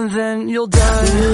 and then you'll die.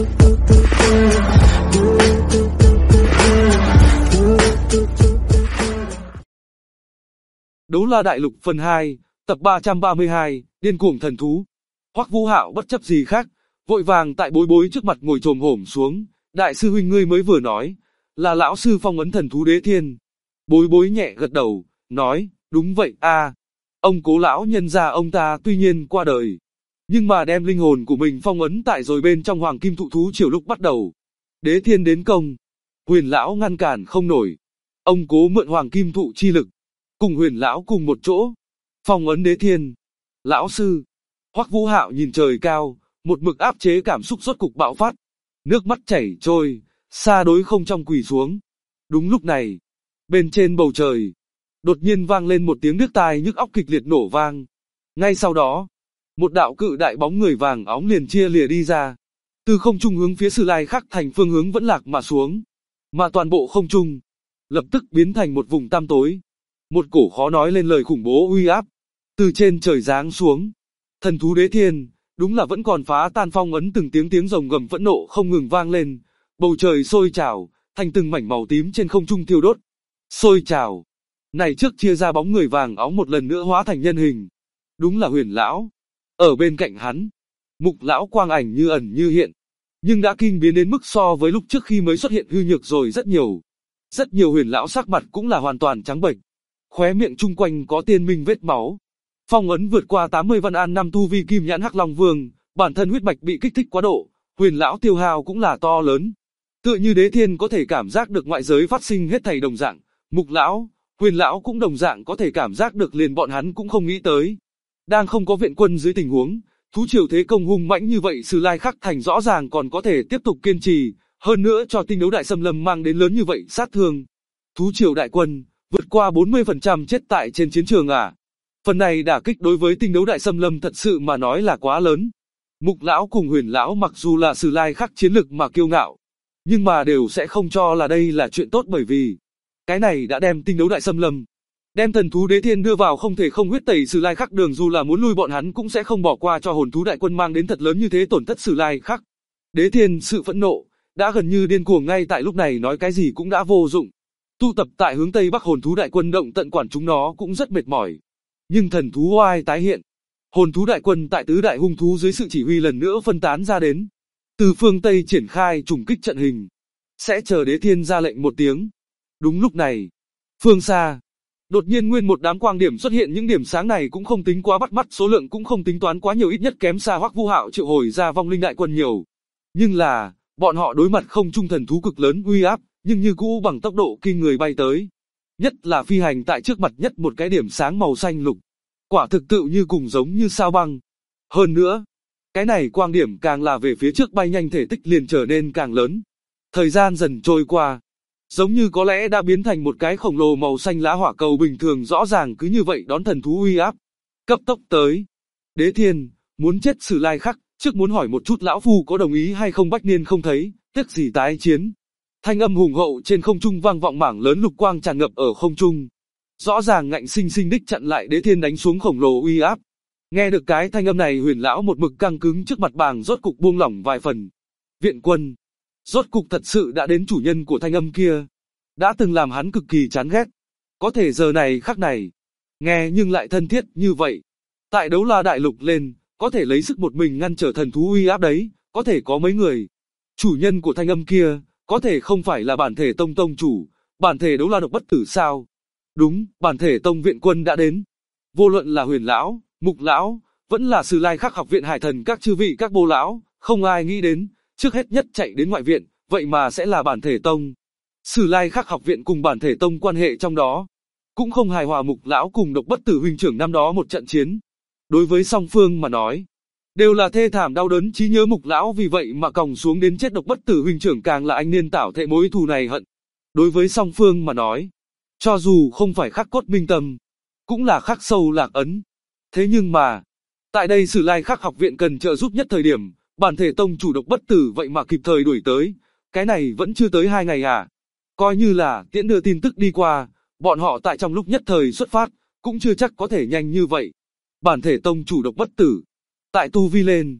Đấu La Đại Lục phần 2, tập 332, điên cuồng thần thú. Hoắc Vũ Hạo bất chấp gì khác, vội vàng tại Bối Bối trước mặt ngồi chồm hổm xuống, đại sư huynh ngươi mới vừa nói, là lão sư phong ấn thần thú Đế Thiên. Bối Bối nhẹ gật đầu, nói, đúng vậy a. Ông Cố lão nhân gia ông ta tuy nhiên qua đời, nhưng mà đem linh hồn của mình phong ấn tại rồi bên trong Hoàng Kim Thụ Thú Triều lúc bắt đầu. Đế Thiên đến công, Huyền lão ngăn cản không nổi. Ông Cố mượn Hoàng Kim Thụ chi lực, cùng Huyền lão cùng một chỗ, phong ấn Đế Thiên. Lão sư, Hoắc Vũ Hạo nhìn trời cao, một mực áp chế cảm xúc rốt cục bạo phát, nước mắt chảy trôi, xa đối không trong quỳ xuống. Đúng lúc này, bên trên bầu trời, đột nhiên vang lên một tiếng điếc tai nhức óc kịch liệt nổ vang. Ngay sau đó, một đạo cự đại bóng người vàng óng liền chia lìa đi ra, từ không trung hướng phía Sử Lai Khắc Thành phương hướng vẫn lạc mà xuống, mà toàn bộ không trung lập tức biến thành một vùng tăm tối. Một cổ khó nói lên lời khủng bố uy áp từ trên trời giáng xuống. Thần thú Đế Thiên đúng là vẫn còn phá tan phong ấn, từng tiếng rồng gầm phẫn nộ không ngừng vang lên, bầu trời sôi trào, thành từng mảnh màu tím trên không trung thiêu đốt. Sôi trào này trước chia ra bóng người vàng óng một lần nữa hóa thành nhân hình, đúng là Huyền lão. Ở bên cạnh hắn, Mục lão quang ảnh như ẩn như hiện, nhưng đã kinh biến đến mức so với lúc trước khi mới xuất hiện hư nhược rồi rất nhiều. Rất nhiều Huyền lão sắc mặt cũng là hoàn toàn trắng bệch, khóe miệng chung quanh có tiên minh vết máu. Phong ấn vượt qua 80 văn an năm tu vi Kim Nhãn Hắc Long Vương, bản thân huyết mạch bị kích thích quá độ, Huyền lão tiêu hao cũng là to lớn. Tựa như Đế Thiên có thể cảm giác được ngoại giới phát sinh hết thảy đồng dạng, Mục lão, Huyền lão cũng đồng dạng có thể cảm giác được, liền bọn hắn cũng không nghĩ tới. Đang không có viện quân dưới tình huống, thú triều thế công hung mãnh như vậy, Sử Lai Khắc Thành rõ ràng còn có thể tiếp tục kiên trì, hơn nữa cho Tinh Đấu Đại Xâm Lâm mang đến lớn như vậy sát thương. Thú triều đại quân vượt qua 40% chết tại trên chiến trường à? Phần này đả kích đối với Tinh Đấu Đại Xâm Lâm thật sự mà nói là quá lớn. Mục lão cùng Huyền lão mặc dù là Sử Lai Khắc chiến lực mà kiêu ngạo, nhưng mà đều sẽ không cho là đây là chuyện tốt, bởi vì cái này đã đem Tinh Đấu Đại Xâm Lâm, đem thần thú Đế Thiên đưa vào không thể không huyết tẩy Sử Lai Khắc đường, dù là muốn lui bọn hắn cũng sẽ không bỏ qua cho hồn thú đại quân mang đến thật lớn như thế tổn thất Sử Lai Khắc. Đế Thiên sự phẫn nộ đã gần như điên cuồng, ngay tại lúc này nói cái gì cũng đã vô dụng. Tụ tập tại hướng tây bắc hồn thú đại quân động tận quản chúng nó cũng rất mệt mỏi. Nhưng thần thú oai tái hiện, hồn thú đại quân tại tứ đại hung thú dưới sự chỉ huy lần nữa phân tán ra đến, từ phương tây triển khai trùng kích trận hình, sẽ chờ Đế Thiên ra lệnh một tiếng. Đúng lúc này, phương xa, đột nhiên nguyên một đám quang điểm xuất hiện, những điểm sáng này cũng không tính quá bắt mắt, số lượng cũng không tính toán quá nhiều, ít nhất kém xa Hoắc Vũ Hạo triệu hồi ra vong linh đại quân nhiều. Nhưng là, bọn họ đối mặt không trung thần thú cực lớn uy áp, nhưng như cũ bằng tốc độ kinh người bay tới. Nhất là phi hành tại trước mặt nhất một cái điểm sáng màu xanh lục, quả thực tự như cùng giống như sao băng. Hơn nữa, cái này quang điểm càng là về phía trước bay nhanh, thể tích liền trở nên càng lớn. Thời gian dần trôi qua, giống như có lẽ đã biến thành một cái khổng lồ màu xanh lá hỏa cầu bình thường, rõ ràng cứ như vậy đón thần thú uy áp, cấp tốc tới. Đế Thiên, muốn chết Sử Lai Khắc, trước muốn hỏi một chút lão phu có đồng ý hay không. Bách Niên không thấy, tiếc gì tái chiến. Thanh âm hùng hậu trên không trung vang vọng, mảng lớn lục quang tràn ngập ở không trung, rõ ràng ngạnh sinh sinh đích chặn lại Đế Thiên đánh xuống khổng lồ uy áp. Nghe được cái thanh âm này, Huyền lão một mực căng cứng trước mặt bàng rốt cục buông lỏng vài phần. Viện quân rốt cục thật sự đã đến, chủ nhân của thanh âm kia đã từng làm hắn cực kỳ chán ghét, có thể giờ này khắc này nghe nhưng lại thân thiết như vậy. Tại Đấu La Đại Lục lên, có thể lấy sức một mình ngăn trở thần thú uy áp đấy, có thể có mấy người. Chủ nhân của thanh âm kia có thể không phải là Bản Thể Tông tông chủ, Bản Thể Đấu La Độc Bất Tử sao? Đúng, Bản Thể Tông viện quân đã đến. Vô luận là Huyền lão, Mục lão, vẫn là Sử Lai Khắc học viện Hải Thần các chư vị các bô lão, không ai nghĩ đến, trước hết nhất chạy đến ngoại viện, vậy mà sẽ là Bản Thể Tông. Sử Lai Khắc học viện cùng Bản Thể Tông quan hệ trong đó cũng không hài hòa. Mục lão cùng Độc Bất Tử huynh trưởng năm đó một trận chiến, đối với song phương mà nói đều là thê thảm đau đớn trí nhớ. Mục lão vì vậy mà còng xuống đến chết, Độc Bất Tử huynh trưởng càng là anh niên tảo thệ mối thù này hận. Đối với song phương mà nói, cho dù không phải khắc cốt minh tâm, cũng là khắc sâu lạc ấn. Thế nhưng mà, tại đây Sử Lai Khắc học viện cần trợ giúp nhất thời điểm, Bản Thể Tông chủ Độc Bất Tử vậy mà kịp thời đuổi tới. Cái này vẫn chưa tới 2 ngày à? Coi như là tiễn đưa tin tức đi qua, bọn họ tại trong lúc nhất thời xuất phát, cũng chưa chắc có thể nhanh như vậy. Bản Thể Tông chủ Độc Bất Tử, tại tu vi lên,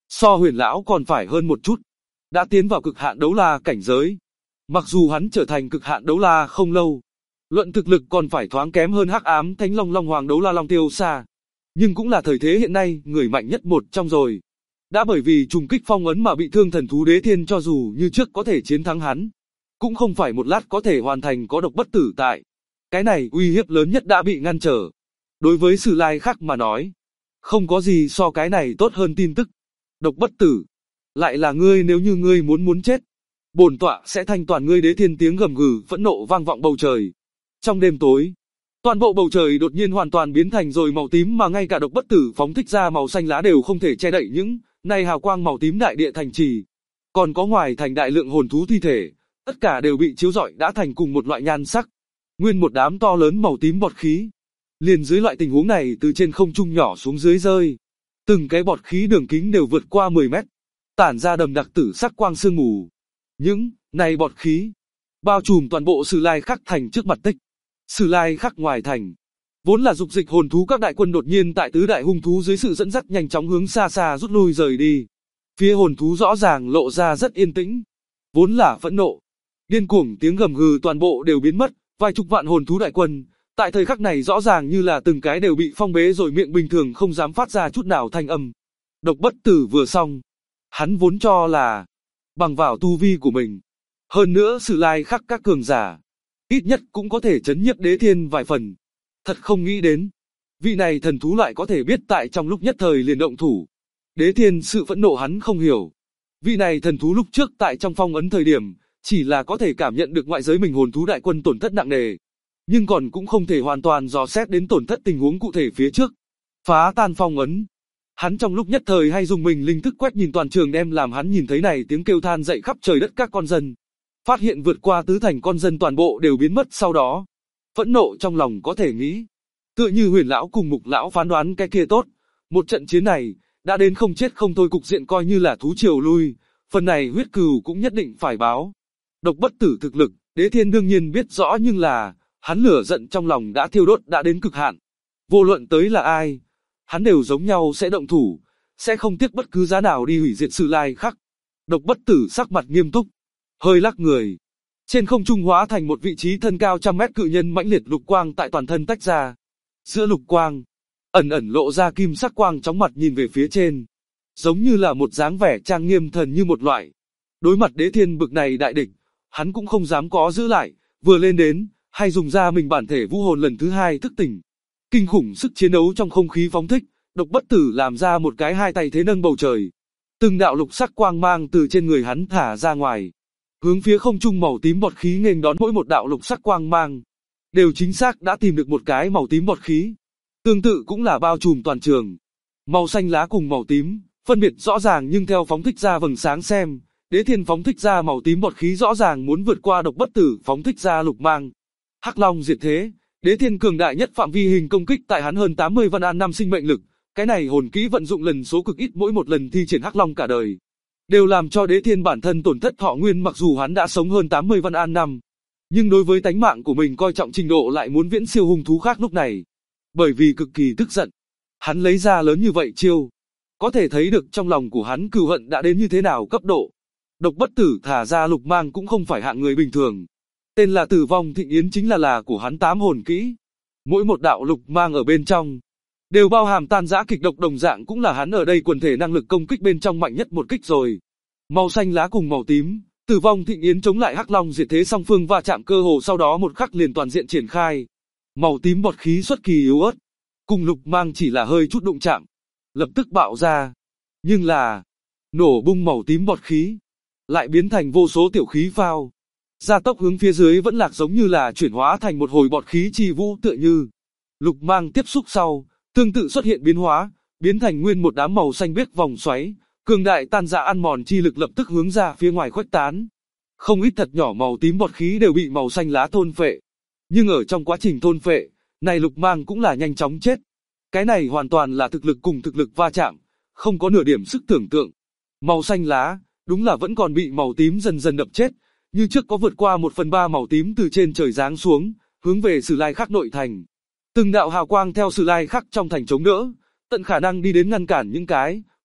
So Huyền lão còn phải hơn một chút, đã tiến vào cực hạn đấu la cảnh giới. Mặc dù hắn trở thành cực hạn đấu la không lâu, luận thực lực còn phải thoáng kém hơn Hắc Ám Thánh Long Long Hoàng đấu la Long Tiêu xa, nhưng cũng là thời thế hiện nay người mạnh nhất một trong rồi. Đã bởi vì trùng kích phong ấn mà bị thương thần thú Đế Thiên, cho dù như trước có thể chiến thắng hắn, cũng không phải một lát có thể hoàn thành, có độc bất tử tại. Cái này uy hiếp lớn nhất đã bị ngăn trở. Đối với Sử Lai Khắc mà nói, không có gì so cái này tốt hơn tin tức. Độc bất tử, lại là ngươi, nếu như ngươi muốn chết, bổn tọa sẽ thanh toàn ngươi. Đế Thiên tiếng gầm gừ phẫn nộ vang vọng bầu trời. Trong đêm tối, toàn bộ bầu trời đột nhiên hoàn toàn biến thành rồi màu tím, mà ngay cả độc bất tử phóng thích ra màu xanh lá đều không thể che đậy những này hào quang màu tím. Đại địa thành trì, còn có ngoài thành đại lượng hồn thú thi thể, tất cả đều bị chiếu rọi đã thành cùng một loại nhan sắc. Nguyên một đám to lớn màu tím bọt khí, liền dưới loại tình huống này từ trên không trung nhỏ xuống dưới rơi. Từng cái bọt khí đường kính đều vượt qua 10 mét, tản ra đầm đặc tử sắc quang sương mù. Những này bọt khí bao trùm toàn bộ Sử Lai Khắc thành. Trước mặt Tích Sử Lai Khắc ngoài thành, vốn là dục dịch hồn thú các đại quân đột nhiên tại tứ đại hung thú dưới sự dẫn dắt nhanh chóng hướng xa xa rút lui rời đi. Phía hồn thú rõ ràng lộ ra rất yên tĩnh, vốn là phẫn nộ, điên cuồng tiếng gầm gừ toàn bộ đều biến mất. Vài chục vạn hồn thú đại quân, tại thời khắc này rõ ràng như là từng cái đều bị phong bế rồi, miệng bình thường không dám phát ra chút nào thanh âm. Độc bất tử vừa xong, hắn vốn cho là bằng vào tu vi của mình, hơn nữa Sử Lai Khắc các cường giả, ít nhất cũng có thể chấn nhiếp Đế Thiên vài phần. Thật không nghĩ đến, vị này thần thú lại có thể biết tại trong lúc nhất thời liền động thủ. Đế Thiên sự phẫn nộ hắn không hiểu. Vị này thần thú lúc trước tại trong phong ấn thời điểm, chỉ là có thể cảm nhận được ngoại giới mình hồn thú đại quân tổn thất nặng nề, nhưng còn cũng không thể hoàn toàn dò xét đến tổn thất tình huống cụ thể phía trước. Phá tan phong ấn, hắn trong lúc nhất thời hay dùng mình linh thức quét nhìn toàn trường, đem làm hắn nhìn thấy này tiếng kêu than dậy khắp trời đất các con dân. Phát hiện vượt qua tứ thành con dân toàn bộ đều biến mất. Sau đó, phẫn nộ trong lòng có thể nghĩ, tựa như Huyền lão cùng Mục lão phán đoán cái kia tốt, một trận chiến này đã đến không chết không thôi cục diện, coi như là thú triều lui, phần này huyết cừu cũng nhất định phải báo. Độc bất tử thực lực, Đế Thiên đương nhiên biết rõ, nhưng là hắn lửa giận trong lòng đã thiêu đốt đã đến cực hạn. Vô luận tới là ai, hắn đều giống nhau sẽ động thủ, sẽ không tiếc bất cứ giá nào đi hủy diệt Sử Lai Khắc. Độc bất tử sắc mặt nghiêm túc, hơi lắc người, trên không trung hóa thành một vị trí thân cao trăm mét cự nhân mãnh liệt, lục quang tại toàn thân tách ra. Giữa lục quang, ẩn ẩn lộ ra kim sắc quang, chóng mặt nhìn về phía trên, giống như là một dáng vẻ trang nghiêm thần như một loại. Đối mặt Đế Thiên bực này đại địch, hắn cũng không dám có giữ lại, vừa lên đến, hay dùng ra mình bản thể vũ hồn lần thứ hai thức tỉnh. Kinh khủng sức chiến đấu trong không khí phóng thích, độc bất tử làm ra một cái hai tay thế nâng bầu trời. Từng đạo lục sắc quang mang từ trên người hắn thả ra ngoài, hướng phía không trung màu tím bọt khí nghênh đón. Mỗi một đạo lục sắc quang mang đều chính xác đã tìm được một cái màu tím bọt khí, tương tự cũng là bao trùm toàn trường. Màu xanh lá cùng màu tím phân biệt rõ ràng, nhưng theo phóng thích ra vầng sáng xem, Đế Thiên phóng thích ra màu tím bọt khí rõ ràng muốn vượt qua độc bất tử phóng thích ra lục mang. Hắc Long diệt thế, Đế Thiên cường đại nhất phạm vi hình công kích tại hắn hơn 80 văn an năm sinh mệnh lực, cái này hồn kỹ vận dụng lần số cực ít, mỗi một lần thi triển Hắc Long cả đời đều làm cho Đế Thiên bản thân tổn thất thọ nguyên. Mặc dù hắn đã sống hơn 80 văn an năm, nhưng đối với tánh mạng của mình coi trọng trình độ lại muốn viễn siêu hung thú khác. Lúc này, bởi vì cực kỳ tức giận, hắn lấy ra lớn như vậy chiêu, có thể thấy được trong lòng của hắn cừu hận đã đến như thế nào cấp độ. Độc bất tử thả ra lục mang cũng không phải hạng người bình thường. Tên là Tử Vong Thịnh Yến chính là của hắn 8 hồn kỹ. Mỗi một đạo lục mang ở bên trong đều bao hàm tan rã kịch độc, đồng dạng cũng là hắn ở đây quần thể năng lực công kích bên trong mạnh nhất một kích rồi. Màu xanh lá cùng màu tím, Tử Vong Thịnh Yến chống lại Hắc Long diệt thế, song phương va chạm cơ hồ sau đó một khắc liền toàn diện triển khai. Màu tím bọt khí xuất kỳ yếu ớt, cùng lục mang chỉ là hơi chút đụng chạm, lập tức bạo ra. Nhưng là, nổ bung màu tím bọt khí lại biến thành vô số tiểu khí phao, gia tốc hướng phía dưới vẫn lạc, giống như là chuyển hóa thành một hồi bọt khí chi vũ. Tựa như lục mang tiếp xúc sau, tương tự xuất hiện biến hóa, biến thành nguyên một đám màu xanh biếc vòng xoáy, cường đại tan rã ăn mòn chi lực lập tức hướng ra phía ngoài khuếch tán. Không ít thật nhỏ màu tím bọt khí đều bị màu xanh lá thôn phệ, nhưng ở trong quá trình thôn phệ, này lục mang cũng là nhanh chóng chết. Cái này hoàn toàn là thực lực cùng thực lực va chạm, không có nửa điểm sức tưởng tượng. Màu xanh lá đúng là vẫn còn bị màu tím dần dần đập chết, như trước có vượt qua 1/3 màu tím từ trên trời giáng xuống, hướng về Sử Lai Khắc nội thành. Từng đạo hào quang theo Sử Lai Khắc trong thành chống đỡ, tận khả năng đi đến ngăn cản những cái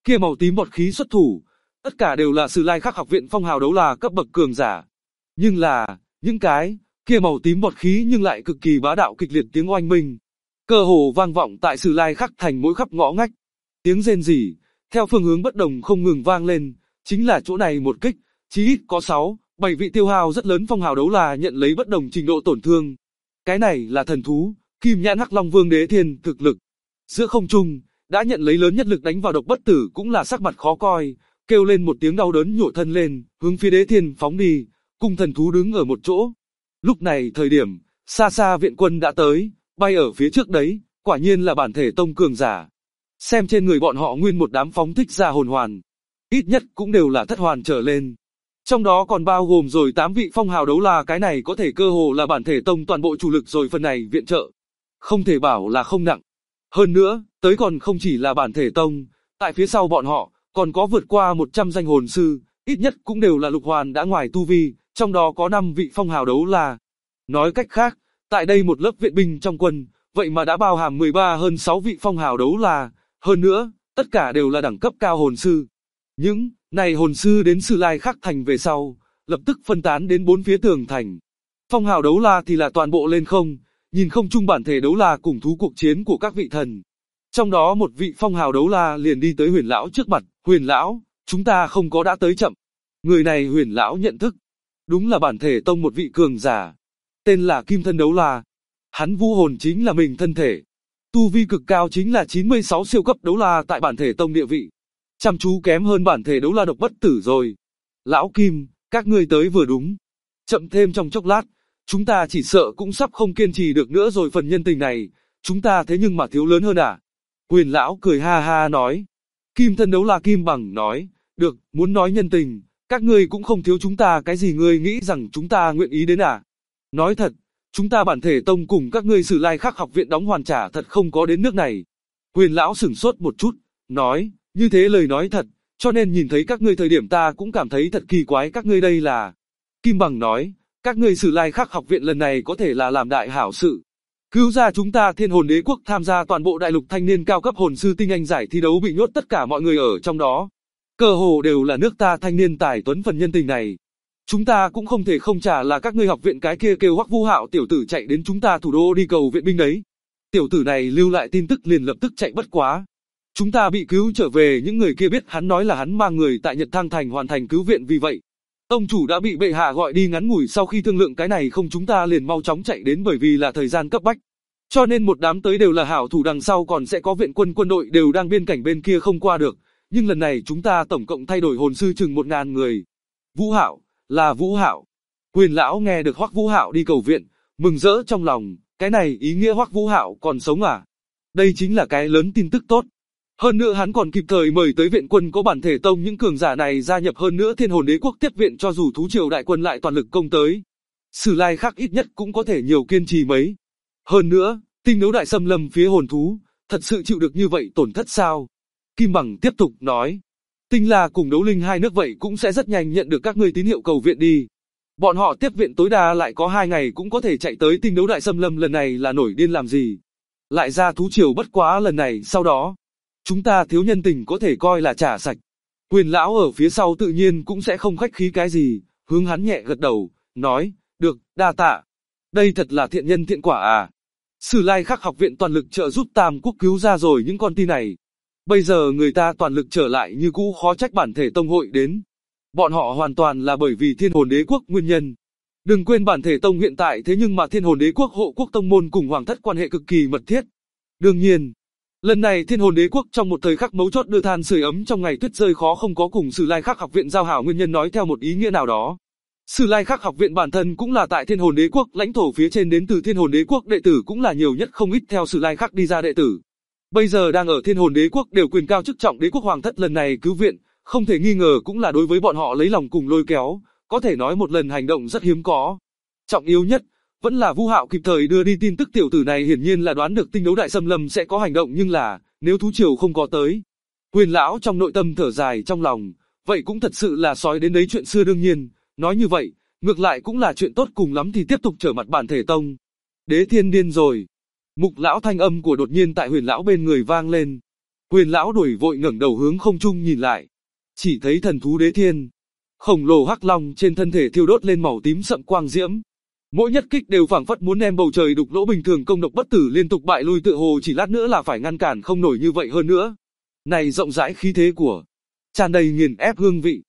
kia màu tím bọt khí xuất thủ, tất cả đều là Sử Lai Khắc học viện phong hào đấu la cấp bậc cường giả. Nhưng là, những cái kia màu tím bọt khí nhưng lại cực kỳ bá đạo, kịch liệt tiếng oanh minh, cơ hồ vang vọng tại Sử Lai Khắc thành mỗi khắp ngõ ngách. Tiếng rên rỉ theo phương hướng bất đồng không ngừng vang lên, chính là chỗ này một kích, chí ít có 6-7 vị tiêu hao rất lớn phong hào đấu la nhận lấy bất đồng trình độ tổn thương. Cái này là thần thú, Kim Nhãn Hắc Long Vương Đế Thiên thực lực. Giữa không trung, đã nhận lấy lớn nhất lực đánh vào độc bất tử cũng là sắc mặt khó coi, kêu lên một tiếng đau đớn nhổ thân lên, hướng phía Đế Thiên phóng đi, cùng thần thú đứng ở một chỗ. Lúc này thời điểm, xa xa viện quân đã tới, bay ở phía trước đấy, quả nhiên là bản thể tông cường giả. Xem trên người bọn họ nguyên một đám phóng thích ra hồn hoàn, ít nhất cũng đều là thất hoàn trở lên. Trong đó còn bao gồm rồi 8 vị phong hào đấu la, cái này có thể cơ hồ là bản thể tông toàn bộ chủ lực rồi, phần này viện trợ không thể bảo là không nặng. Hơn nữa, tới còn không chỉ là bản thể tông, tại phía sau bọn họ còn có vượt qua 100 danh hồn sư, ít nhất cũng đều là lục hoàn đã ngoài tu vi, trong đó có 5 vị phong hào đấu la. Nói cách khác, tại đây một lớp viện binh trong quân, vậy mà đã bao hàm 13 hơn 6 vị phong hào đấu la, hơn nữa, tất cả đều là đẳng cấp cao hồn sư. Những này hồn sư đến Sử Lai Khắc thành về sau, lập tức phân tán đến bốn phía tường thành. Phong hào đấu la thì là toàn bộ lên không, nhìn không chung bản thể đấu la cùng thú cuộc chiến của các vị thần. Trong đó một vị phong hào đấu la liền đi tới Huyền lão trước mặt, "Huyền lão, chúng ta không có đã tới chậm." Người này Huyền lão nhận thức, đúng là bản thể tông một vị cường giả, tên là Kim Thân Đấu La. Hắn vũ hồn chính là mình thân thể, tu vi cực cao, chính là 96 siêu cấp đấu la tại bản thể tông địa vị. Chăm chú kém hơn bản thể đấu la độc bất tử rồi. "Lão Kim, các ngươi tới vừa đúng. Chậm thêm trong chốc lát, chúng ta chỉ sợ cũng sắp không kiên trì được nữa rồi, phần nhân tình này, chúng ta thế nhưng mà thiếu lớn hơn à?" Huyền lão cười ha ha nói. Kim Thân Đấu La Kim Bằng nói, "Được, muốn nói nhân tình, các ngươi cũng không thiếu chúng ta cái gì, ngươi nghĩ rằng chúng ta nguyện ý đến à? Nói thật, chúng ta bản thể tông cùng các ngươi Sử Lai Khắc học viện đóng hoàn trả thật không có đến nước này." Huyền lão sửng sốt một chút, nói, "Như thế lời nói thật, cho nên nhìn thấy các ngươi thời điểm ta cũng cảm thấy thật kỳ quái, các ngươi đây là..." Kim Bằng nói, "Các ngươi Sử Lai Khắc học viện lần này có thể là làm đại hảo sự, cứu ra chúng ta Thiên Hồn Đế quốc, tham gia toàn bộ đại lục thanh niên cao cấp hồn sư tinh anh giải thi đấu, bị nhốt tất cả mọi người ở trong đó. Cơ hồ đều là nước ta thanh niên tài tuấn, phần nhân tình này chúng ta cũng không thể không trả, là các ngươi học viện cái kia kêu Hoắc Vũ Hạo tiểu tử chạy đến chúng ta thủ đô đi cầu viện binh đấy. Tiểu tử này lưu lại tin tức liền lập tức chạy, bất quá chúng ta bị cứu trở về, những người kia biết hắn nói là hắn mang người tại Nhật Thang thành hoàn thành cứu viện, vì vậy tông chủ đã bị bệ hạ gọi đi, ngắn ngủi sau khi thương lượng cái này không, chúng ta liền mau chóng chạy đến, bởi vì là thời gian cấp bách. Cho nên một đám tới đều là hảo thủ, đằng sau còn sẽ có viện quân, quân đội đều đang biên cảnh bên kia không qua được, nhưng lần này chúng ta tổng cộng thay đổi hồn sư chừng 1000 người." Vũ Hạo, là Vũ Hạo. Huyền lão nghe được Hoắc Vũ Hạo đi cầu viện, mừng rỡ trong lòng, cái này ý nghĩa Hoắc Vũ Hạo còn sống à? Đây chính là cái lớn tin tức tốt. Hơn nữa hắn còn kịp thời mời tới viện quân có bản thể tông những cường giả này gia nhập, hơn nữa Thiên Hồn Đế quốc tiếp viện, cho dù thú triều đại quân lại toàn lực công tới, Sử Lai Khắc ít nhất cũng có thể nhiều kiên trì mấy. Hơn nữa, tinh đấu đại xâm lâm phía hồn thú, thật sự chịu được như vậy tổn thất sao? Kim Bằng tiếp tục nói, Tinh La cùng Đấu Linh hai nước vậy cũng sẽ rất nhanh nhận được các ngươi tín hiệu cầu viện đi. Bọn họ tiếp viện tối đa lại có 2 ngày cũng có thể chạy tới tinh đấu đại xâm lâm, lần này là nổi điên làm gì? Lại ra thú triều, bất quá lần này sau đó, chúng ta thiếu nhân tình có thể coi là trả sạch. Huyền lão ở phía sau tự nhiên cũng sẽ không khách khí cái gì, hướng hắn nhẹ gật đầu, nói, "Được, đa tạ. Đây thật là thiện nhân thiện quả à. Sử Lai Khắc học viện toàn lực trợ giúp Tam Quốc cứu ra rồi những con tin này. Bây giờ người ta toàn lực trở lại như cũ, khó trách bản thể tông hội đến. Bọn họ hoàn toàn là bởi vì Thiên Hồn Đế quốc nguyên nhân. Đừng quên bản thể tông hiện tại thế nhưng mà Thiên Hồn Đế quốc hộ quốc tông môn cùng hoàng thất quan hệ cực kỳ mật thiết. Đương nhiên, lần này Thiên Hồn Đế quốc trong một thời khắc mấu chốt đưa than sưởi ấm trong ngày tuyết rơi, khó không có cùng Sử Lai Khắc học viện giao hảo, nguyên nhân nói theo một ý nghĩa nào đó, Sử Lai Khắc học viện bản thân cũng là tại Thiên Hồn Đế quốc lãnh thổ phía trên, đến từ Thiên Hồn Đế quốc đệ tử cũng là nhiều nhất, không ít theo Sử Lai Khắc đi ra đệ tử. Bây giờ đang ở Thiên Hồn Đế quốc đều quyền cao chức trọng, Đế quốc hoàng thất lần này cứu viện, không thể nghi ngờ cũng là đối với bọn họ lấy lòng cùng lôi kéo, có thể nói một lần hành động rất hiếm có. Trọng yếu nhất, vẫn là Vũ Hạo kịp thời đưa đi tin tức, tiểu tử này hiển nhiên là đoán được tinh đấu đại xâm lâm sẽ có hành động, nhưng là, nếu thú triều không có tới. Huyền lão trong nội tâm thở dài trong lòng, vậy cũng thật sự là sói đến đấy chuyện xưa, đương nhiên, nói như vậy, ngược lại cũng là chuyện tốt, cùng lắm thì tiếp tục trở mặt bản thể tông. Đế Thiên điên rồi. Mục lão thanh âm của đột nhiên tại Huyền lão bên người vang lên. Huyền lão đuổi vội ngẩng đầu hướng không trung nhìn lại, chỉ thấy thần thú đế thiên, khổng lồ hắc long trên thân thể thiêu đốt lên màu tím sậm quang diễm. Mỗi nhất kích đều phảng phất muốn đem bầu trời đục lỗ bình thường công độc bất tử liên tục bại lui, tựa hồ chỉ lát nữa là phải ngăn cản không nổi như vậy hơn nữa. Này rộng rãi khí thế của, tràn đầy nghiền ép hương vị.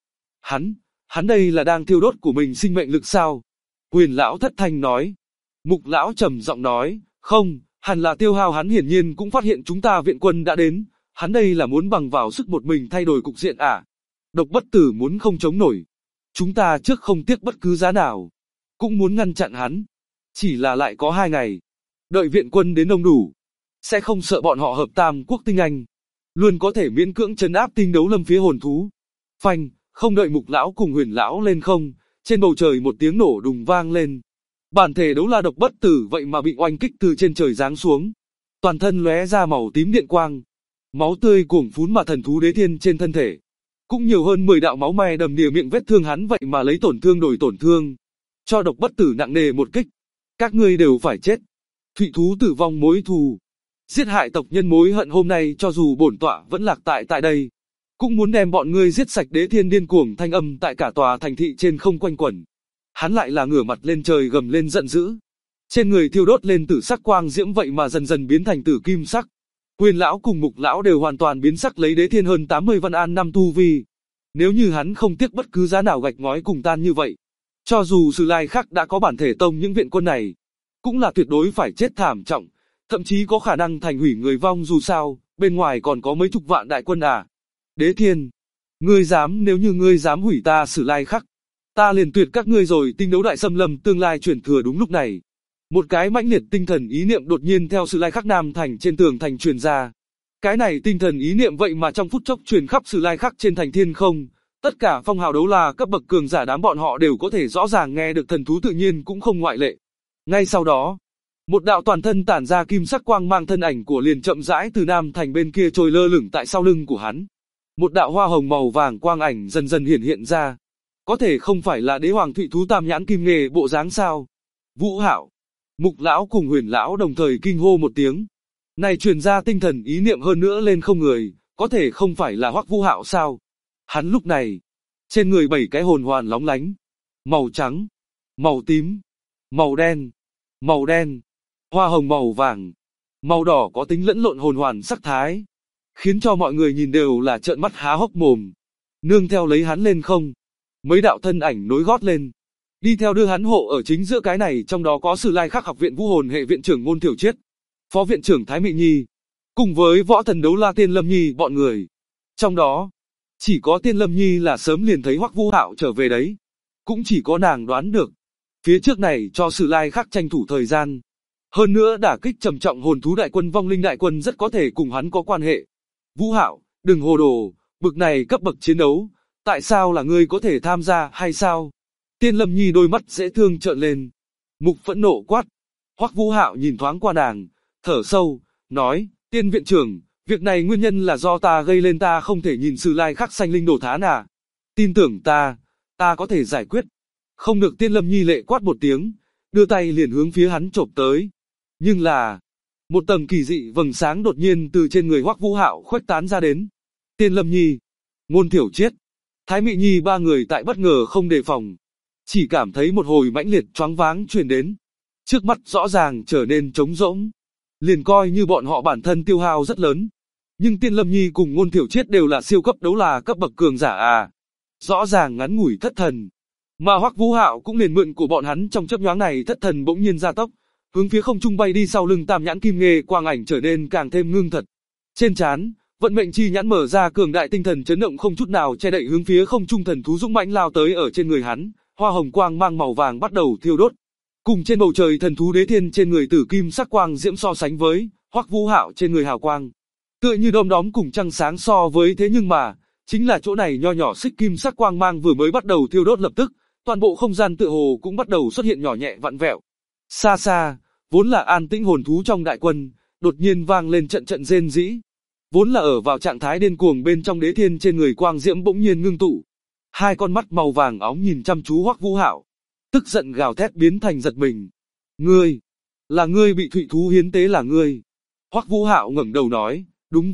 Hắn đây là đang thiêu đốt của mình sinh mệnh lực sao? Huyền lão thất thanh nói. Mục lão trầm giọng nói, không, hẳn là tiêu hao, hắn hiển nhiên cũng phát hiện chúng ta viện quân đã đến, hắn đây là muốn bằng vào sức một mình thay đổi cục diện à? Độc bất tử muốn không chống nổi, chúng ta trước không tiếc bất cứ giá nào, cũng muốn ngăn chặn hắn. Chỉ là lại có 2 ngày, đợi viện quân đến đông đủ, sẽ không sợ bọn họ hợp tam quốc tinh anh, luôn có thể miễn cưỡng trấn áp tinh đấu lâm phía hồn thú. Phanh, không đợi Mục lão cùng Huyền lão lên không, trên bầu trời một tiếng nổ đùng vang lên. Bản thể đấu la độc bất tử vậy mà bị oanh kích từ trên trời giáng xuống, toàn thân lóe ra màu tím điện quang, máu tươi cuồng phún, mà thần thú đế thiên trên thân thể cũng nhiều hơn 10 đạo máu me đầm đìa miệng vết thương, hắn vậy mà lấy tổn thương đổi tổn thương, cho độc bất tử nặng nề một kích. Các ngươi đều phải chết. Thụy thú tử vong mối thù, giết hại tộc nhân mối hận, hôm nay cho dù bổn tọa vẫn lạc tại đây, cũng muốn đem bọn ngươi giết sạch. Đế thiên điên cuồng thanh âm tại cả tòa thành thị trên không quanh quẩn. Hắn lại là ngửa mặt lên trời gầm lên giận dữ, trên người thiêu đốt lên tử sắc quang diễm vậy mà dần dần biến thành tử kim sắc. Huyền lão cùng Mục lão đều hoàn toàn biến sắc, lấy đế thiên hơn 80 văn an năm tu vi, nếu như hắn không tiếc bất cứ giá nào gạch ngói cùng tan như vậy, cho dù Sử Lai Khắc đã có bản thể tông, những viện quân này cũng là tuyệt đối phải chết thảm trọng, thậm chí có khả năng thành hủy người vong, dù sao bên ngoài còn có mấy chục vạn đại quân à. Đế thiên, ngươi dám, nếu như ngươi dám hủy ta Sử Lai Khắc, ta liền tuyệt các ngươi rồi. Tinh đấu đại xâm lâm tương lai chuyển thừa. Đúng lúc này, một cái mãnh liệt tinh thần ý niệm đột nhiên theo Sử Lai Khắc Nam thành trên tường thành truyền ra. Cái này tinh thần ý niệm vậy mà trong phút chốc truyền khắp Sử Lai Khắc trên thành thiên không. Tất cả phong hào đấu la cấp bậc cường giả đám bọn họ đều có thể rõ ràng nghe được, thần thú tự nhiên cũng không ngoại lệ. Ngay sau đó, một đạo toàn thân tản ra kim sắc quang mang thân ảnh của liền chậm rãi từ Nam thành bên kia trôi lơ lửng tại sau lưng của hắn. Một đạo hoa hồng màu vàng quang ảnh dần dần hiện ra. Có thể không phải là đế hoàng thụy thú tam nhãn kim nghề bộ dáng sao? Vũ Hạo, Mục lão cùng Huyền lão đồng thời kinh hô một tiếng. Này truyền ra tinh thần ý niệm hơn nữa lên không người, có thể không phải là Hoắc Vũ Hạo sao? Hắn lúc này, trên người 7 cái hồn hoàn lóng lánh, màu trắng, màu tím, màu đen, hoa hồng màu vàng, màu đỏ có tính lẫn lộn hồn hoàn sắc thái, khiến cho mọi người nhìn đều là trợn mắt há hốc mồm. Nương theo lấy hắn lên không, mấy đạo thân ảnh nối gót lên, đi theo đưa hắn hộ ở chính giữa cái này, trong đó có Sử Lai Khắc học viện vũ hồn hệ viện trưởng Ngôn Thiểu Triết, phó viện trưởng Thái Mị Nhi, cùng với võ thần đấu la Tiên Lâm Nhi bọn người. Trong đó, chỉ có Tiên Lâm Nhi là sớm liền thấy Hoắc Vũ Hạo trở về đấy, cũng chỉ có nàng đoán được. Phía trước này cho Sử Lai Khắc tranh thủ thời gian, hơn nữa đả kích trầm trọng hồn thú đại quân, vong linh đại quân rất có thể cùng hắn có quan hệ. Vũ Hạo, đừng hồ đồ, bực này cấp bậc chiến đấu, tại sao là ngươi có thể tham gia hay sao? Tiên Lâm Nhi đôi mắt dễ thương trợn lên, Mục phẫn nộ quát. Hoắc Vũ Hạo nhìn thoáng qua nàng, thở sâu, nói, Tiên viện trưởng, việc này nguyên nhân là do ta gây lên, ta không thể nhìn Sử Lai Khắc sanh linh đổ thán à. Tin tưởng ta có thể giải quyết. Không được. Tiên Lâm Nhi lệ quát một tiếng, đưa tay liền hướng phía hắn chộp tới. Nhưng là, một tầng kỳ dị vầng sáng đột nhiên từ trên người Hoắc Vũ Hạo khuếch tán ra đến. Tiên Lâm Nhi, Ngôn Thiểu Triết, Thái Mị Nhi ba người tại bất ngờ không đề phòng, chỉ cảm thấy một hồi mãnh liệt choáng váng truyền đến. Trước mắt rõ ràng trở nên trống rỗng. Liền coi như bọn họ bản thân tiêu hao rất lớn, nhưng Tiên Lâm Nhi cùng Ngôn Thiểu Triết đều là siêu cấp đấu la cấp bậc cường giả à. Rõ ràng ngắn ngủi thất thần, mà Hoắc Vũ Hạo cũng liền mượn của bọn hắn, trong chớp nhoáng này thất thần bỗng nhiên gia tốc, hướng phía không trung bay đi, sau lưng tam nhãn kim nghề quang ảnh trở nên càng thêm ngưng thật. Trên trán, vận mệnh chi nhãn mở ra, cường đại tinh thần chấn động không chút nào che đậy, hướng phía không trung thần thú dũng mãnh lao tới. Ở trên người hắn, hoa hồng quang mang màu vàng bắt đầu thiêu đốt. Cùng trên bầu trời thần thú đế thiên trên người tử kim sắc quang diễm so sánh với Hoắc Vũ Hạo trên người hào quang, tựa như đom đóm cùng trăng sáng so với. Thế nhưng mà, chính là chỗ này nho nhỏ xích kim sắc quang mang vừa mới bắt đầu thiêu đốt, lập tức, toàn bộ không gian tựa hồ cũng bắt đầu xuất hiện nhỏ nhẹ vặn vẹo. Xa xa, vốn là an tĩnh hồn thú trong đại quân, đột nhiên vang lên trận trận rên rỉ. Vốn là ở vào trạng thái điên cuồng bên trong đế thiên trên người quang diễm bỗng nhiên ngưng tụ. Hai con mắt màu vàng óng nhìn chăm chú Hoắc Vũ Hạo, tức giận gào thét biến thành giật mình. Ngươi, là ngươi bị thụy thú hiến tế, là ngươi. Hoắc Vũ Hạo ngẩng đầu nói, đúng vậy,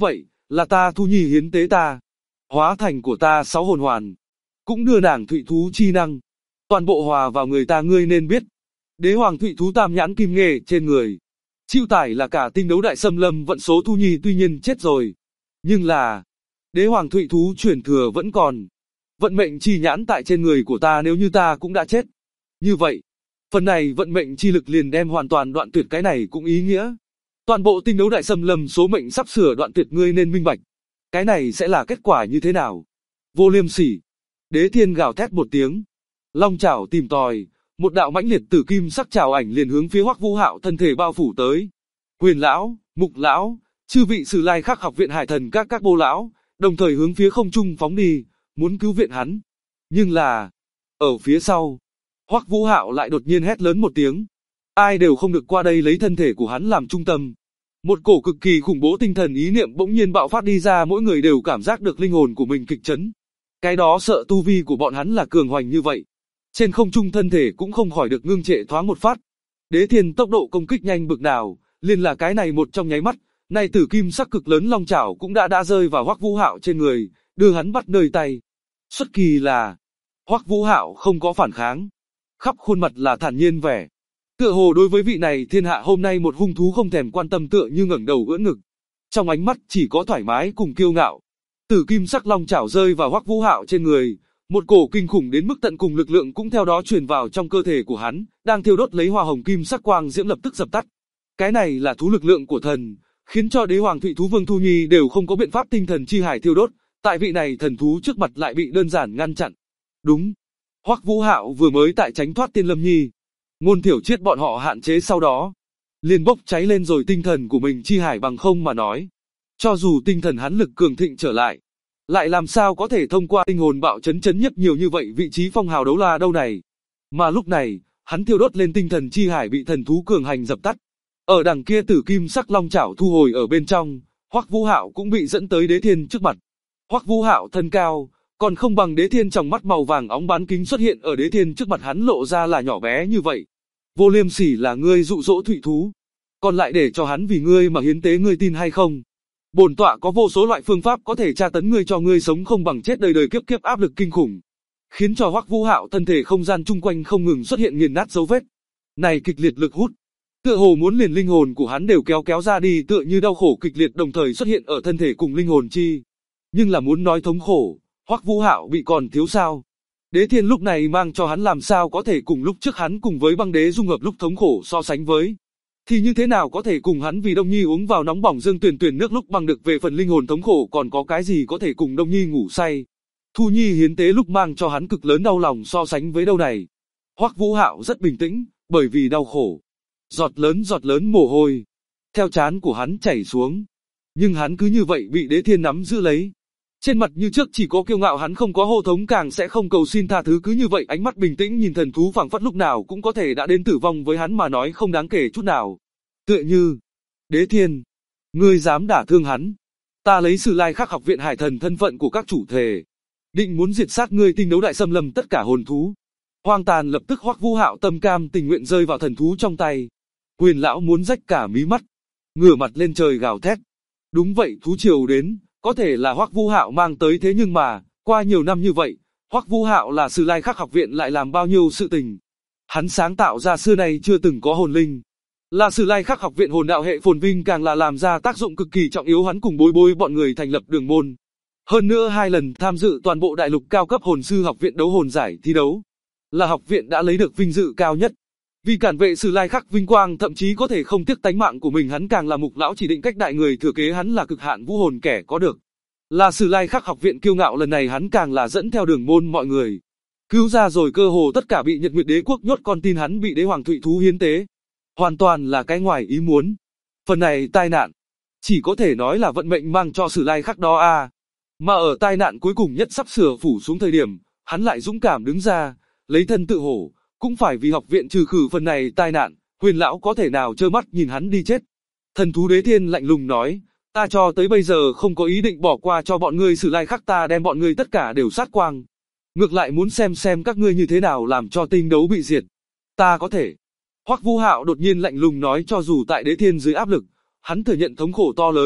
là ta Thu Nhi hiến tế ta, hóa thành của ta 6 hồn hoàn, cũng đưa nàng Thụy thú chi năng, toàn bộ hòa vào người ta, ngươi nên biết. Đế hoàng Thụy thú tam nhãn kim nghề trên người, chịu tải là cả tinh đấu đại xâm lâm vận số. Thu Nhi tuy nhiên chết rồi, nhưng là đế hoàng Thụy thú chuyển thừa vẫn còn. Vận mệnh chi nhãn tại trên người của ta, nếu như ta cũng đã chết, như vậy, phần này vận mệnh chi lực liền đem hoàn toàn đoạn tuyệt. Cái này cũng ý nghĩa toàn bộ tinh đấu đại xâm lâm số mệnh sắp sửa đoạn tuyệt, ngươi nên minh bạch. Cái này sẽ là kết quả như thế nào? Vô liêm sỉ! Đế thiên gào thét một tiếng, long chảo tìm tòi, một đạo mãnh liệt tử kim sắc chảo ảnh liền hướng phía Hoắc Vũ Hạo thân thể bao phủ tới. Huyền lão, Mục lão, chư vị Sử Lai Khắc học viện hải thần các bô lão, đồng thời hướng phía không trung phóng đi, muốn cứu viện hắn. Nhưng là, ở phía sau, Hoắc Vũ Hạo lại đột nhiên hét lớn một tiếng. Ai đều không được qua đây, lấy thân thể của hắn làm trung tâm. Một cổ cực kỳ khủng bố tinh thần ý niệm bỗng nhiên bạo phát đi ra, mỗi người đều cảm giác được linh hồn của mình kịch chấn. Cái đó sợ tu vi của bọn hắn là cường hoành như vậy. Trên không trung thân thể cũng không khỏi được ngưng trệ thoáng một phát. Đế thiên tốc độ công kích nhanh bực nào, liền là cái này một trong nháy mắt, này tử kim sắc cực lớn long chảo cũng đã rơi vào Hoắc Vũ Hạo trên người, đưa hắn bắt nơi tay. Xuất kỳ là, Hoắc Vũ Hạo không có phản kháng, khắp khuôn mặt là thản nhiên vẻ. Tựa hồ đối với vị này thiên hạ hôm nay một hung thú không thèm quan tâm, tựa như ngẩng đầu ưỡn ngực. Trong ánh mắt chỉ có thoải mái cùng kiêu ngạo. Tử kim sắc long chảo rơi vào Hoắc Vũ Hạo trên người, một cổ kinh khủng đến mức tận cùng lực lượng cũng theo đó truyền vào trong cơ thể của hắn, đang thiêu đốt lấy hoa hồng kim sắc quang diễm lập tức dập tắt. Cái này là thú lực lượng của thần, khiến cho đế hoàng Thụy thú Vương Thu Nhi đều không có biện pháp tinh thần chi hải thiêu đốt, tại vị này thần thú trước mặt lại bị đơn giản ngăn chặn. Đúng, Hoắc Vũ Hạo vừa mới tại tránh thoát Tiên Lâm Nhi, Ngôn Thiểu Triết bọn họ hạn chế, sau đó liền bốc cháy lên rồi tinh thần của mình chi hải, bằng không mà nói, cho dù tinh thần hắn lực cường thịnh trở lại làm sao có thể thông qua tinh hồn bạo chấn nhấp nhiều như vậy vị trí phong hào đấu la đâu này. Mà lúc này, hắn thiêu đốt lên tinh thần chi hải bị thần thú cường hành dập tắt. Ở đằng kia tử kim sắc long chảo thu hồi ở bên trong, Hoắc Vũ Hạo cũng bị dẫn tới đế thiên trước mặt. Hoắc Vũ Hạo thân cao, còn không bằng đế thiên, trong mắt màu vàng óng bán kính xuất hiện ở đế thiên trước mặt, hắn lộ ra là nhỏ bé như vậy. Vô liêm sỉ, là ngươi dụ dỗ Thụy thú, còn lại để cho hắn vì ngươi mà hiến tế, ngươi tin hay không? Bổn tọa có vô số loại phương pháp có thể tra tấn ngươi, cho ngươi sống không bằng chết, đời đời kiếp kiếp áp lực kinh khủng, khiến cho Hoắc Vũ Hạo thân thể không gian chung quanh không ngừng xuất hiện nghiền nát dấu vết. Này kịch liệt lực hút, tựa hồ muốn liền linh hồn của hắn đều kéo ra đi, tựa như đau khổ kịch liệt đồng thời xuất hiện ở thân thể cùng linh hồn chi. Nhưng là muốn nói thống khổ, Hoắc Vũ Hạo bị còn thiếu sao? Đế thiên lúc này mang cho hắn làm sao có thể cùng lúc trước hắn cùng với băng đế dung hợp lúc thống khổ so sánh với? Thì như thế nào có thể cùng hắn vì Đông Nhi uống vào nóng bỏng dương tuyền nước lúc băng được, về phần linh hồn thống khổ còn có cái gì có thể cùng Đông Nhi ngủ say? Thu Nhi hiến tế lúc mang cho hắn cực lớn đau lòng so sánh với đâu này? Hoắc Vũ Hạo rất bình tĩnh, bởi vì đau khổ, giọt lớn mồ hôi theo trán của hắn chảy xuống, nhưng hắn cứ như vậy bị đế thiên nắm giữ lấy. Trên mặt như trước chỉ có kiêu ngạo, hắn không có hô thống, càng sẽ không cầu xin tha thứ, cứ như vậy ánh mắt bình tĩnh nhìn thần thú, phảng phất lúc nào cũng có thể đã đến tử vong, với hắn mà nói không đáng kể chút nào. Tựa như, đế thiên, ngươi dám đả thương hắn, ta lấy Sử Lai Khắc học viện hải thần thân phận của các chủ thể, định muốn diệt sát ngươi tinh đấu đại xâm lâm tất cả hồn thú. Hoang tàn. Lập tức Hoắc Vũ Hạo tâm cam tình nguyện rơi vào thần thú trong tay. Huyền lão muốn rách cả mí mắt, ngửa mặt lên trời gào thét. Đúng vậy, thú triều đến, có thể là Hoắc Vũ Hạo mang tới, thế nhưng mà, qua nhiều năm như vậy, Hoắc Vũ Hạo là Sử Lai Khắc học viện lại làm bao nhiêu sự tình. Hắn sáng tạo ra xưa nay chưa từng có hồn linh, là Sử Lai Khắc học viện hồn đạo hệ phồn vinh, càng là làm ra tác dụng cực kỳ trọng yếu. Hắn cùng bối bọn người thành lập đường môn, hơn nữa 2 lần tham dự toàn bộ đại lục cao cấp hồn sư học viện đấu hồn giải thi đấu, là học viện đã lấy được vinh dự cao nhất. Vì cản vệ Sử Lai Khắc vinh quang, thậm chí có thể không tiếc tánh mạng của mình, hắn càng là Mục lão chỉ định cách đại người thừa kế, hắn là cực hạn vũ hồn kẻ có được, là Sử Lai Khắc học viện kiêu ngạo. Lần này hắn càng là dẫn theo đường môn mọi người, cứu ra rồi cơ hồ tất cả bị Nhật Nguyệt Đế quốc nhốt con tin, hắn bị đế hoàng Thụy thú hiến tế, hoàn toàn là cái ngoài ý muốn. Phần này tai nạn, chỉ có thể nói là vận mệnh mang cho Sử Lai Khắc đó a. Mà ở tai nạn cuối cùng nhất sắp sửa phủ xuống thời điểm, hắn lại dũng cảm đứng ra, lấy thân tự hổ, cũng phải vì học viện trừ khử phần này tai nạn. Huyền lão có thể nào trơ mắt nhìn hắn đi chết? Thần thú đế thiên lạnh lùng nói, ta cho tới bây giờ không có ý định bỏ qua cho bọn ngươi Sử Lai Khắc, ta đem bọn ngươi tất cả đều sát quang. Ngược lại muốn xem các ngươi như thế nào làm cho tinh đấu bị diệt. Ta có thể. Hoắc Vũ Hạo đột nhiên lạnh lùng nói, cho dù tại đế thiên dưới áp lực, hắn thừa nhận thống khổ to lớn,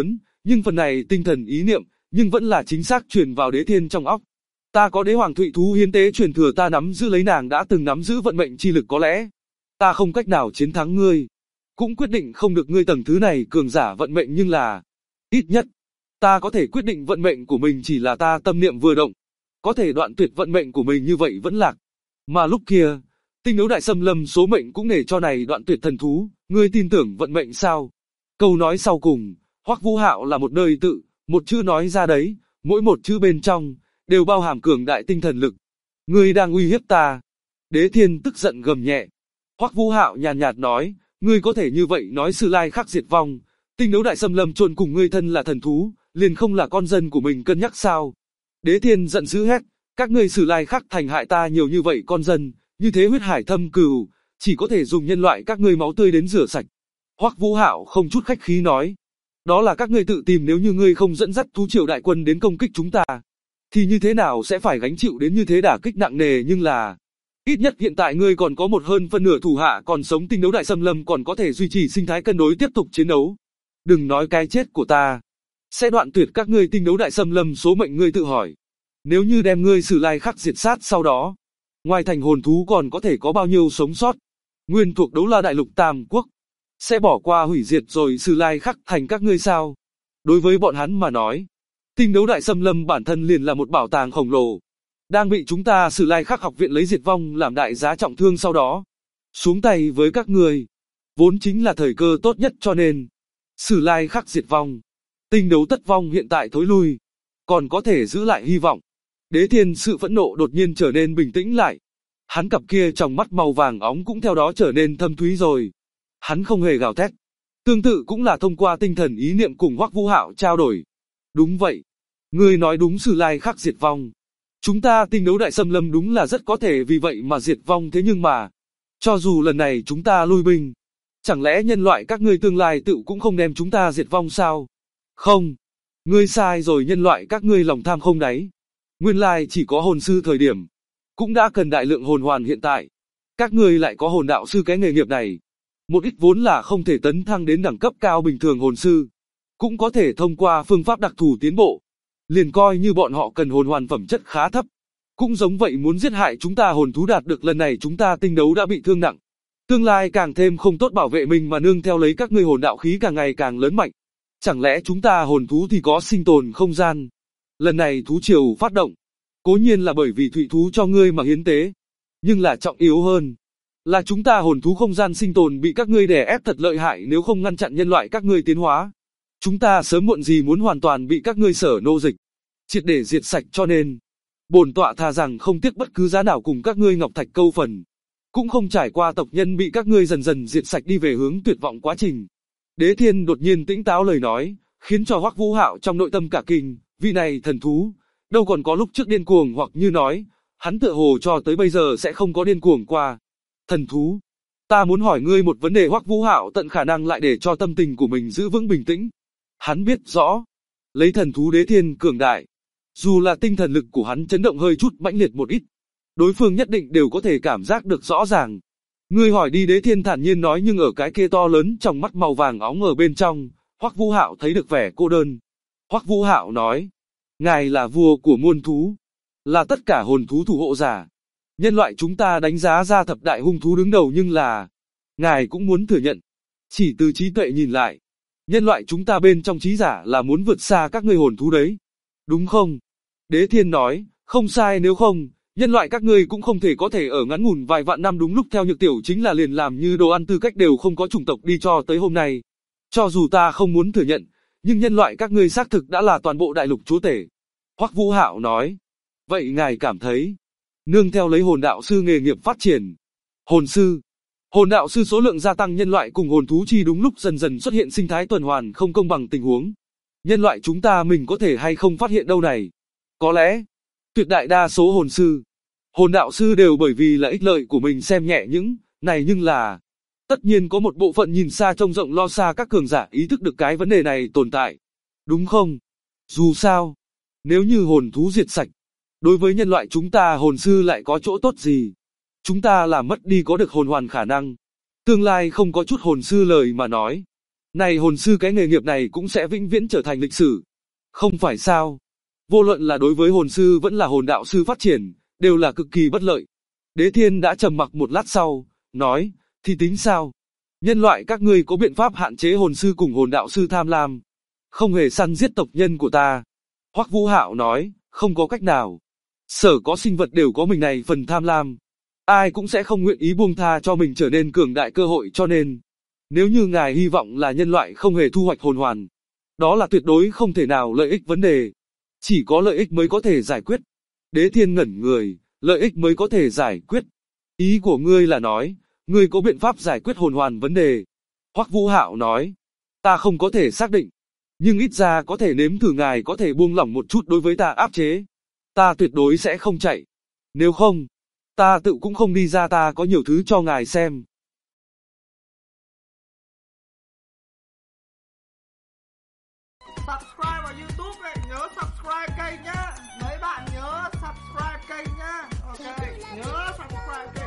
nhưng phần này tinh thần ý niệm, nhưng vẫn là chính xác truyền vào Đế Thiên trong óc. Ta có đế hoàng thụy thú hiến tế truyền thừa, ta nắm giữ lấy nàng đã từng nắm giữ vận mệnh chi lực, có lẽ ta không cách nào chiến thắng ngươi, cũng quyết định không được ngươi tầng thứ này cường giả vận mệnh, nhưng là ít nhất ta có thể quyết định vận mệnh của mình, chỉ là ta tâm niệm vừa động, có thể đoạn tuyệt vận mệnh của mình, như vậy vẫn lạc. Mà lúc kia, tinh đấu đại xâm lâm số mệnh cũng để cho này đoạn tuyệt thần thú, ngươi tin tưởng vận mệnh sao? Câu nói sau cùng, Hoắc Vũ Hạo là một đời tự, một chữ nói ra đấy, mỗi một chữ bên trong đều bao hàm cường đại tinh thần lực. Ngươi đang uy hiếp ta. Đế Thiên tức giận gầm nhẹ. Hoắc Vũ Hạo nhàn nhạt nói, ngươi có thể như vậy nói Sử Lai Khắc diệt vong, tinh đấu đại xâm lâm chôn cùng ngươi thân là thần thú, liền không là con dân của mình cân nhắc sao? Đế Thiên giận dữ hét, các ngươi Sử Lai Khắc thành hại ta nhiều như vậy con dân, như thế huyết hải thâm cừu, chỉ có thể dùng nhân loại các ngươi máu tươi đến rửa sạch. Hoắc Vũ Hạo không chút khách khí nói, đó là các ngươi tự tìm, nếu như ngươi không dẫn dắt thú triều đại quân đến công kích chúng ta, thì như thế nào sẽ phải gánh chịu đến như thế đả kích nặng nề, nhưng là ít nhất hiện tại ngươi còn có một hơn phân nửa thủ hạ còn sống, tinh đấu đại xâm lâm còn có thể duy trì sinh thái cân đối tiếp tục chiến đấu. Đừng nói cái chết của ta sẽ đoạn tuyệt các ngươi tinh đấu đại xâm lâm số mệnh, ngươi tự hỏi, nếu như đem ngươi Sử Lai Khắc diệt sát sau đó, ngoài thành hồn thú còn có thể có bao nhiêu sống sót? Nguyên thuộc Đấu La đại lục Tam Quốc sẽ bỏ qua hủy diệt rồi Sử Lai Khắc thành các ngươi sao? Đối với bọn hắn mà nói, tinh đấu đại xâm lâm bản thân liền là một bảo tàng khổng lồ, đang bị chúng ta Sử Lai Khắc học viện lấy diệt vong làm đại giá trọng thương, sau đó xuống tay với các ngươi, vốn chính là thời cơ tốt nhất, cho nên Sử Lai Khắc diệt vong, tinh đấu tất vong, hiện tại thối lui, còn có thể giữ lại hy vọng. Đế Thiên sự phẫn nộ đột nhiên trở nên bình tĩnh lại, hắn cặp kia trong mắt màu vàng óng cũng theo đó trở nên thâm thúy rồi. Hắn không hề gào thét, tương tự cũng là thông qua tinh thần ý niệm cùng Hoắc Vũ Hạo trao đổi. Đúng vậy, ngươi nói đúng, Sử Lai Khắc diệt vong, chúng ta tinh đấu đại xâm lâm đúng là rất có thể vì vậy mà diệt vong, thế nhưng mà cho dù lần này chúng ta lui binh, chẳng lẽ nhân loại các ngươi tương lai tự cũng không đem chúng ta diệt vong sao? Không, ngươi sai rồi, nhân loại các ngươi lòng tham không đáy. Nguyên lai chỉ có hồn sư thời điểm cũng đã cần đại lượng hồn hoàn, hiện tại các ngươi lại có hồn đạo sư, cái nghề nghiệp này một ít vốn là không thể tấn thăng đến đẳng cấp cao bình thường, hồn sư cũng có thể thông qua phương pháp đặc thù tiến bộ. Liền coi như bọn họ cần hồn hoàn phẩm chất khá thấp, cũng giống vậy muốn giết hại chúng ta hồn thú đạt được. Lần này chúng ta tinh đấu đã bị thương nặng, tương lai càng thêm không tốt bảo vệ mình, mà nương theo lấy các ngươi hồn đạo khí càng ngày càng lớn mạnh, chẳng lẽ chúng ta hồn thú thì có sinh tồn không gian? Lần này thú triều phát động, cố nhiên là bởi vì thụy thú cho ngươi mà hiến tế, nhưng là trọng yếu hơn là chúng ta hồn thú không gian sinh tồn bị các ngươi đè ép thật lợi hại, nếu không ngăn chặn nhân loại các ngươi tiến hóa, chúng ta sớm muộn gì muốn hoàn toàn bị các ngươi sở nô dịch, triệt để diệt sạch, cho nên bổn tọa thà rằng không tiếc bất cứ giá nào cùng các ngươi ngọc thạch câu phần, cũng không trải qua tộc nhân bị các ngươi dần dần diệt sạch đi về hướng tuyệt vọng quá trình. Đế Thiên đột nhiên tĩnh táo lời nói, khiến cho Hoắc Vũ Hạo trong nội tâm cả kinh, vị này thần thú đâu còn có lúc trước điên cuồng, hoặc như nói, hắn tựa hồ cho tới bây giờ sẽ không có điên cuồng qua. Thần thú, ta muốn hỏi ngươi một vấn đề. Hoắc Vũ Hạo tận khả năng lại để cho tâm tình của mình giữ vững bình tĩnh. Hắn biết rõ, lấy thần thú Đế Thiên cường đại, dù là tinh thần lực của hắn chấn động hơi chút mãnh liệt một ít, đối phương nhất định đều có thể cảm giác được rõ ràng. Ngươi hỏi đi, Đế Thiên thản nhiên nói, nhưng ở cái kia to lớn trong mắt màu vàng óng ở bên trong, Hoắc Vũ Hạo thấy được vẻ cô đơn. Hoắc Vũ Hạo nói, ngài là vua của muôn thú, là tất cả hồn thú thủ hộ giả. Nhân loại chúng ta đánh giá ra thập đại hung thú đứng đầu, nhưng là ngài cũng muốn thừa nhận, chỉ từ trí tuệ nhìn lại, nhân loại chúng ta bên trong trí giả là muốn vượt xa các ngươi hồn thú đấy, đúng không? Đế Thiên nói, không sai, nếu không, nhân loại các ngươi cũng không thể có thể ở ngắn ngủn vài vạn năm đúng lúc theo Nhược Tiểu chính là liền làm như đồ ăn, tư cách đều không có, chủng tộc đi cho tới hôm nay. Cho dù ta không muốn thừa nhận, nhưng nhân loại các ngươi xác thực đã là toàn bộ đại lục chúa tể. Hoắc Vũ Hạo nói, vậy ngài cảm thấy, nương theo lấy hồn đạo sư nghề nghiệp phát triển, hồn sư, hồn đạo sư số lượng gia tăng, nhân loại cùng hồn thú chi đúng lúc dần dần xuất hiện sinh thái tuần hoàn không công bằng tình huống, nhân loại chúng ta mình có thể hay không phát hiện đâu này? Có lẽ, tuyệt đại đa số hồn sư, hồn đạo sư đều bởi vì là ích lợi của mình xem nhẹ những này, nhưng là tất nhiên có một bộ phận nhìn xa trông rộng lo xa các cường giả ý thức được cái vấn đề này tồn tại, đúng không? Dù sao, nếu như hồn thú diệt sạch, đối với nhân loại chúng ta hồn sư lại có chỗ tốt gì? Chúng ta là mất đi có được hồn hoàn khả năng, tương lai không có chút hồn sư lời mà nói, Này hồn sư, cái nghề nghiệp này cũng sẽ vĩnh viễn trở thành lịch sử. Không phải sao? Vô luận là đối với hồn sư vẫn là hồn đạo sư phát triển, đều là cực kỳ bất lợi. Đế Thiên đã trầm mặc một lát sau, nói, thì tính sao? Nhân loại các ngươi có biện pháp hạn chế hồn sư cùng hồn đạo sư tham lam, không hề săn giết tộc nhân của ta. Hoắc Vũ Hạo nói, không có cách nào. Sở có sinh vật đều có mình này phần tham lam. Ai cũng sẽ không nguyện ý buông tha cho mình trở nên cường đại cơ hội, cho nên, nếu như ngài hy vọng là nhân loại không hề thu hoạch hồn hoàn, đó là tuyệt đối không thể nào lợi ích vấn đề. Chỉ có lợi ích mới có thể giải quyết. Đế Thiên ngẩn người, lợi ích mới có thể giải quyết. Ý của ngươi là nói, ngươi có biện pháp giải quyết hồn hoàn vấn đề. Hoắc Vũ Hạo nói, ta không có thể xác định, nhưng ít ra có thể nếm thử, ngài có thể buông lỏng một chút đối với ta áp chế. Ta tuyệt đối sẽ không chạy. Nếu không, ta tự cũng không đi ra, ta có nhiều thứ cho ngài xem. Subscribe vào YouTube này, nhớ subscribe kênh nhá. Mấy bạn nhớ subscribe kênh nhá. Ok, nhớ subscribe kênh.